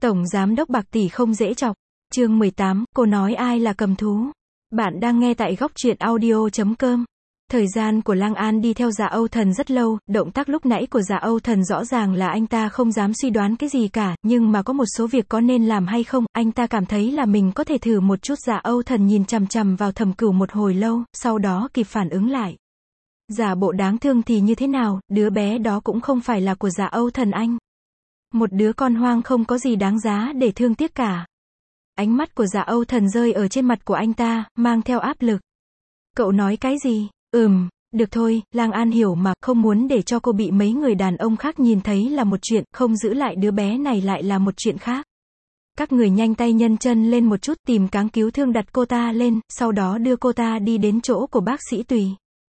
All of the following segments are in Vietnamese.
Tổng giám đốc Bạc Tỷ không dễ chọc. Chương 18, cô nói ai là cầm thú. Bạn đang nghe tại góc truyện audio.com. Thời gian của Lang An đi theo Dạ Âu Thần rất lâu, động tác lúc nãy của Dạ Âu Thần rõ ràng là anh ta không dám suy đoán cái gì cả, nhưng mà có một số việc có nên làm hay không, anh ta cảm thấy là mình có thể thử một chút. Dạ Âu Thần nhìn chằm chằm vào Thẩm Cửu một hồi lâu, sau đó kịp phản ứng lại. Giả bộ đáng thương thì như thế nào, đứa bé đó cũng không phải là của Dạ Âu Thần anh. Một đứa con hoang không có gì đáng giá để thương tiếc cả. Ánh mắt của Dạ Âu Thần rơi ở trên mặt của anh ta, mang theo áp lực. Cậu nói cái gì? Được thôi, Lang An hiểu mà, không muốn để cho cô bị mấy người đàn ông khác nhìn thấy là một chuyện, không giữ lại đứa bé này lại là một chuyện khác. Các người nhanh tay nhân chân lên một chút, tìm cáng cứu thương đặt cô ta lên, sau đó đưa cô ta đi đến chỗ của bác sĩ Tùy.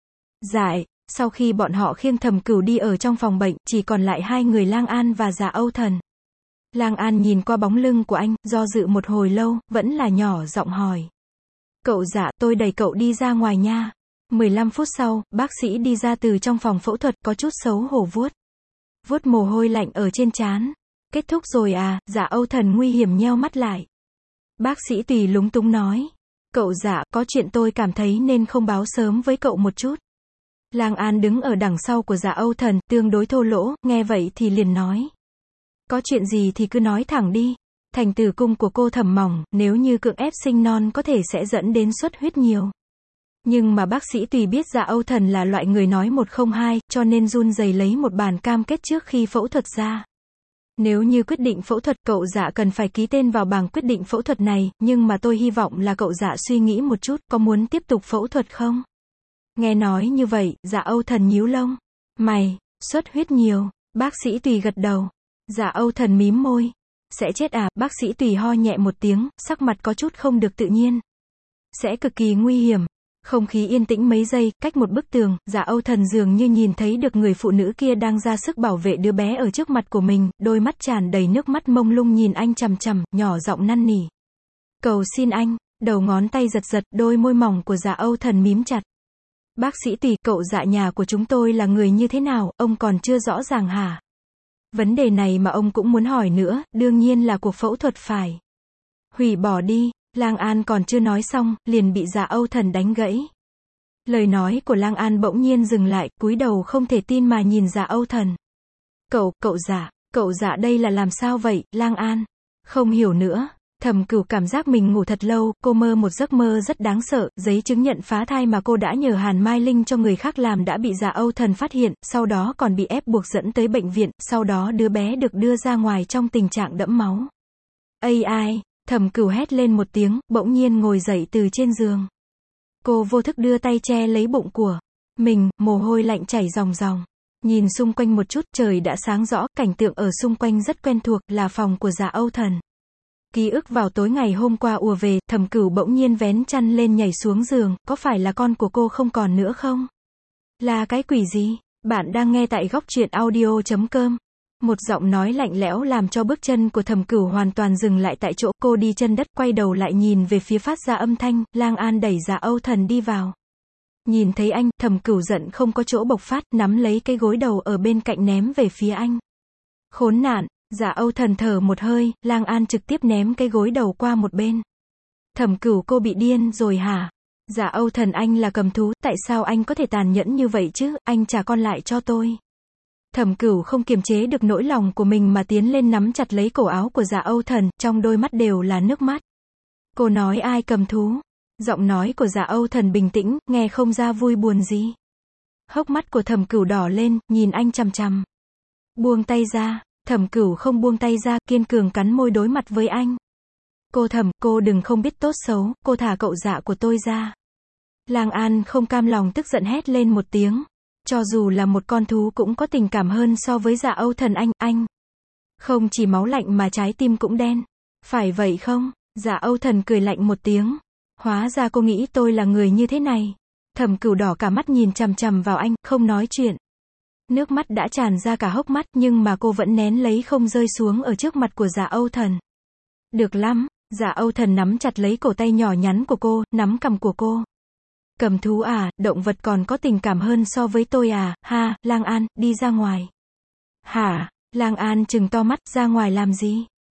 Dại, sau khi bọn họ khiêng Thẩm Cửu đi ở trong phòng bệnh, chỉ còn lại hai người Lang An và Dạ Âu Thần. Lang An nhìn qua bóng lưng của anh, do dự một hồi lâu, vẫn là nhỏ giọng hỏi. Cậu Dạ, tôi đẩy cậu đi ra ngoài nha. 15 phút sau, bác sĩ đi ra từ trong phòng phẫu thuật, có chút xấu hổ vuốt mồ hôi lạnh ở trên trán. Kết thúc rồi à? Dạ Âu Thần nguy hiểm nheo mắt lại. Bác sĩ Tùy lúng túng nói. Cậu Dạ, có chuyện tôi cảm thấy nên không báo sớm với cậu một chút. Lang An đứng ở đằng sau của Dạ Âu Thần, tương đối thô lỗ, nghe vậy thì liền nói. Có chuyện gì thì cứ nói thẳng đi. Thành tử cung của cô Thẩm mỏng, nếu như cưỡng ép sinh non có thể sẽ dẫn đến xuất huyết nhiều. Nhưng mà bác sĩ Tùy biết Dạ Âu Thần là loại người nói một không hai, cho nên run rẩy lấy một bản cam kết trước khi phẫu thuật ra. Nếu như quyết định phẫu thuật, cậu Dạ cần phải ký tên vào bảng quyết định phẫu thuật này, nhưng mà tôi hy vọng là cậu Dạ suy nghĩ một chút, có muốn tiếp tục phẫu thuật không? Nghe nói như vậy, Dạ Âu Thần nhíu lông. Mày, xuất huyết nhiều, bác sĩ Tùy gật đầu. Dạ Âu Thần mím môi. Sẽ chết à? Bác sĩ Tùy ho nhẹ một tiếng, sắc mặt có chút không được tự nhiên. Sẽ cực kỳ nguy hiểm. Không khí yên tĩnh mấy giây, cách một bức tường, Dạ Âu Thần dường như nhìn thấy được người phụ nữ kia đang ra sức bảo vệ đứa bé ở trước mặt của mình, đôi mắt tràn đầy nước mắt mông lung nhìn anh chằm chằm, nhỏ giọng năn nỉ. Cầu xin anh, đầu ngón tay giật giật, đôi môi mỏng của Dạ Âu Thần mím chặt. Bác sĩ Tùy, cậu Dạ nhà của chúng tôi là người như thế nào, ông còn chưa rõ ràng hả? Vấn đề này mà ông cũng muốn hỏi nữa, đương nhiên là cuộc phẫu thuật phải hủy bỏ đi. Lang An còn chưa nói xong, liền bị Dạ Âu Thần đánh gãy. Lời nói của Lang An bỗng nhiên dừng lại, cúi đầu không thể tin mà nhìn Dạ Âu Thần. Cậu Dạ đây là làm sao vậy? Lang An không hiểu nữa. Thẩm Cửu cảm giác mình ngủ thật lâu, cô mơ một giấc mơ rất đáng sợ, giấy chứng nhận phá thai mà cô đã nhờ Hàn Mai Linh cho người khác làm đã bị Dạ Âu Thần phát hiện, sau đó còn bị ép buộc dẫn tới bệnh viện, sau đó đứa bé được đưa ra ngoài trong tình trạng đẫm máu. Ai? Thẩm Cửu hét lên một tiếng, bỗng nhiên ngồi dậy từ trên giường. Cô vô thức đưa tay che lấy bụng của mình, mồ hôi lạnh chảy ròng ròng. Nhìn xung quanh một chút, trời đã sáng rõ, cảnh tượng ở xung quanh rất quen thuộc, là phòng của Dạ Âu Thần. Ký ức vào tối ngày hôm qua ùa về, Thẩm Cửu bỗng nhiên vén chăn lên nhảy xuống giường, có phải là con của cô không còn nữa không? Là cái quỷ gì? Bạn đang nghe tại góc truyện audio.com. Một giọng nói lạnh lẽo làm cho bước chân của Thẩm Cửu hoàn toàn dừng lại tại chỗ, cô đi chân đất, quay đầu lại nhìn về phía phát ra âm thanh, Lang An đẩy Dạ Âu Thần đi vào. Nhìn thấy anh, Thẩm Cửu giận không có chỗ bộc phát, nắm lấy cái gối đầu ở bên cạnh ném về phía anh. Khốn nạn! Dạ Âu Thần thở một hơi, Lang An trực tiếp ném cái gối đầu qua một bên. Thẩm Cửu, cô bị điên rồi hả? Dạ Âu Thần, anh là cầm thú, tại sao anh có thể tàn nhẫn như vậy chứ, anh trả con lại cho tôi. Thẩm Cửu không kiềm chế được nỗi lòng của mình mà tiến lên nắm chặt lấy cổ áo của Dạ Âu Thần, trong đôi mắt đều là nước mắt. Cô nói ai cầm thú? Giọng nói của Dạ Âu Thần bình tĩnh, nghe không ra vui buồn gì. Hốc mắt của Thẩm Cửu đỏ lên, nhìn anh chằm chằm. Buông tay ra. Thẩm Cửu không buông tay ra, kiên cường cắn môi đối mặt với anh. Cô Thẩm, cô đừng không biết tốt xấu, cô thả cậu Dạ của tôi ra. Lang An không cam lòng tức giận hét lên một tiếng. Cho dù là một con thú cũng có tình cảm hơn so với Dạ Âu Thần anh. Không chỉ máu lạnh mà trái tim cũng đen. Phải vậy không? Dạ Âu Thần cười lạnh một tiếng. Hóa ra cô nghĩ tôi là người như thế này. Thẩm Cửu đỏ cả mắt nhìn chằm chằm vào anh, không nói chuyện. Nước mắt đã tràn ra cả hốc mắt, nhưng mà cô vẫn nén lấy không rơi xuống ở trước mặt của Dạ Âu Thần. Được lắm, Dạ Âu Thần nắm chặt lấy cổ tay nhỏ nhắn của cô, nắm cằm của cô. Cầm thú à, động vật còn có tình cảm hơn so với tôi à, ha, Lang An, đi ra ngoài. Hả? Lang An trừng to mắt, ra ngoài làm gì?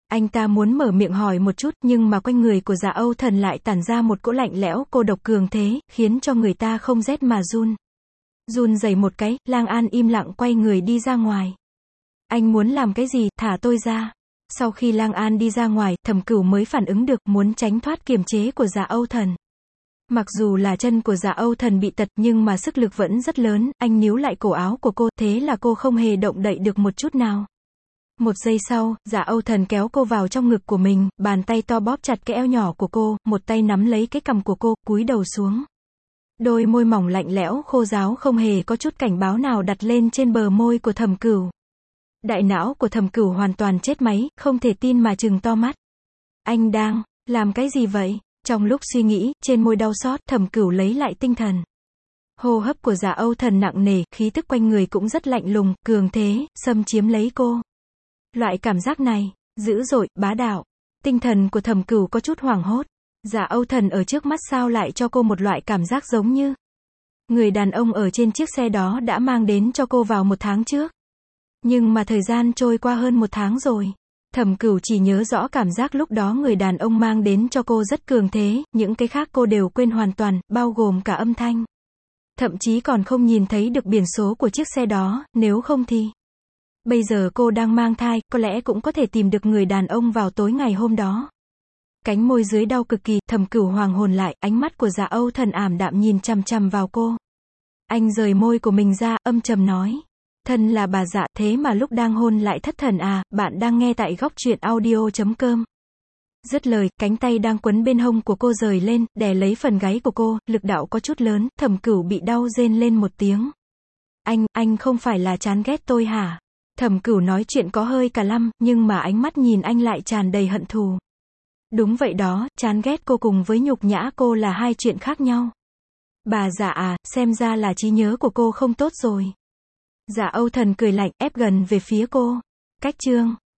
Anh ta muốn mở miệng hỏi một chút, nhưng mà quanh người của Dạ Âu Thần lại tản ra một cỗ lạnh lẽo, cô độc cường thế, khiến cho người ta không rét mà run. Run rẩy một cái, Lang An im lặng quay người đi ra ngoài. Anh muốn làm cái gì, thả tôi ra. Sau khi Lang An đi ra ngoài, Thẩm Cửu mới phản ứng được, muốn tránh thoát kiềm chế của Dạ Âu Thần. Mặc dù là chân của Dạ Âu Thần bị tật, nhưng mà sức lực vẫn rất lớn, anh níu lại cổ áo của cô, thế là cô không hề động đậy được một chút nào. Một giây sau, Dạ Âu Thần kéo cô vào trong ngực của mình, bàn tay to bóp chặt cái eo nhỏ của cô, một tay nắm lấy cái cằm của cô, cúi đầu xuống. Đôi môi mỏng lạnh lẽo, khô ráo không hề có chút cảnh báo nào đặt lên trên bờ môi của Thẩm Cửu. Đại não của Thẩm Cửu hoàn toàn chết máy, không thể tin mà trừng to mắt. Anh đang làm cái gì vậy? Trong lúc suy nghĩ, trên môi đau xót, Thẩm Cửu lấy lại tinh thần. Hô hấp của Dạ Âu Thần nặng nề, khí tức quanh người cũng rất lạnh lùng, cường thế, xâm chiếm lấy cô. Loại cảm giác này, dữ dội, bá đạo. Tinh thần của Thẩm Cửu có chút hoảng hốt. Dạ Âu Thần ở trước mắt sao lại cho cô một loại cảm giác giống như người đàn ông ở trên chiếc xe đó đã mang đến cho cô vào 1 tháng trước. Nhưng mà thời gian trôi qua hơn 1 tháng rồi. Thẩm Cửu chỉ nhớ rõ cảm giác lúc đó người đàn ông mang đến cho cô rất cường thế, những cái khác cô đều quên hoàn toàn, bao gồm cả âm thanh. Thậm chí còn không nhìn thấy được biển số của chiếc xe đó, nếu không thì... Bây giờ cô đang mang thai, có lẽ cũng có thể tìm được người đàn ông vào tối ngày hôm đó. Cánh môi dưới đau cực kỳ, Thẩm Cửu hoàng hồn lại, ánh mắt của Dạ Âu Thần ảm đạm nhìn chằm chằm vào cô. Anh rời môi của mình ra, âm trầm nói. Thân là bà Dạ, thế mà lúc đang hôn lại thất thần à, bạn đang nghe tại góc truyện audio.com. Dứt lời, cánh tay đang quấn bên hông của cô rời lên, đè lấy phần gáy của cô, lực đạo có chút lớn, Thẩm Cửu bị đau rên lên một tiếng. Anh không phải là chán ghét tôi hả? Thẩm Cửu nói chuyện có hơi cả lăm, nhưng mà ánh mắt nhìn anh lại tràn đầy hận thù. Đúng vậy đó, chán ghét cô cùng với nhục nhã cô là hai chuyện khác nhau. Bà Dạ à, xem ra là trí nhớ của cô không tốt rồi. Dạ Âu Thần cười lạnh, ép gần về phía cô. Cách chương